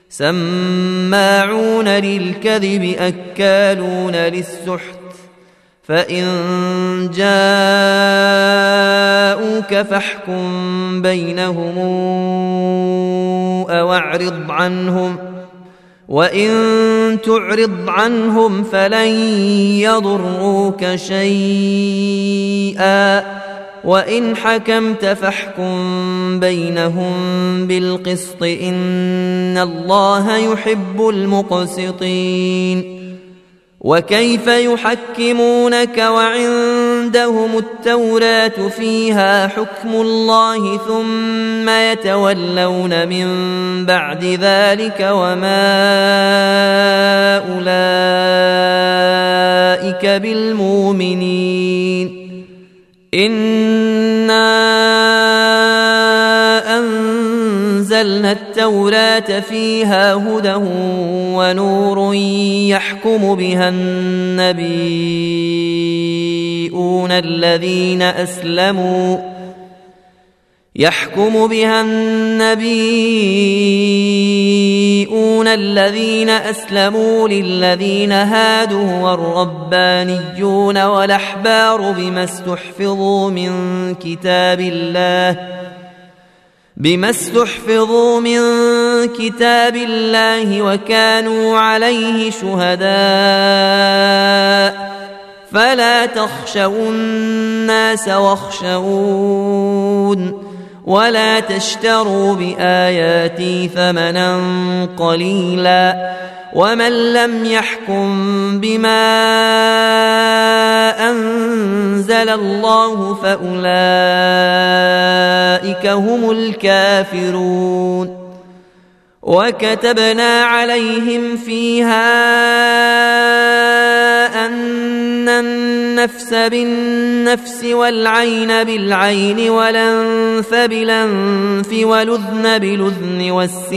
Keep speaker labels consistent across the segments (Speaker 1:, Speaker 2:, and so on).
Speaker 1: سماعون للكذب أكالون للسحت فإن جاءوك فاحكم بينهم أو أعرض عنهم وإن تعرض عنهم فلن يضروك شيئا وإن حكمت فاحكم بينهم بالقسط إن الله يحب المقسطين وكيف يحكمونك وعندهم التوراة فيها حكم الله ثم يتولون من بعد ذلك وما أولئك بالمؤمنين إنا أنزلنا التوراة فيها هدى ونور يحكم بها النبيون الذين أسلموا للذين هادوا والربانيون والأحبار بما استحفظوا من كتاب الله وكانوا عليه شهداء فلا تخشوا الناس واخشون ولا تشتروا بآياتي ثمنا قليلا ومن لم يحكم بما أنزل الله فأولئك هم الكافرون وكتبنا عليهم فيها أن النفس بالنفس والعين بالعين والأنف بالأنف والأذن بالأذن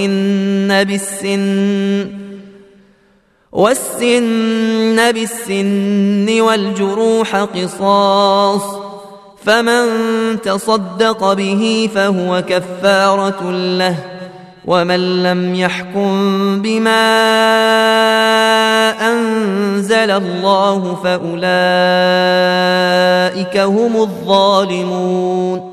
Speaker 1: والسن بالسن والجروح قصاص فمن تصدق به فهو كفارة له ومن لم يحكم بما أنزل الله فأولئك هم الظالمون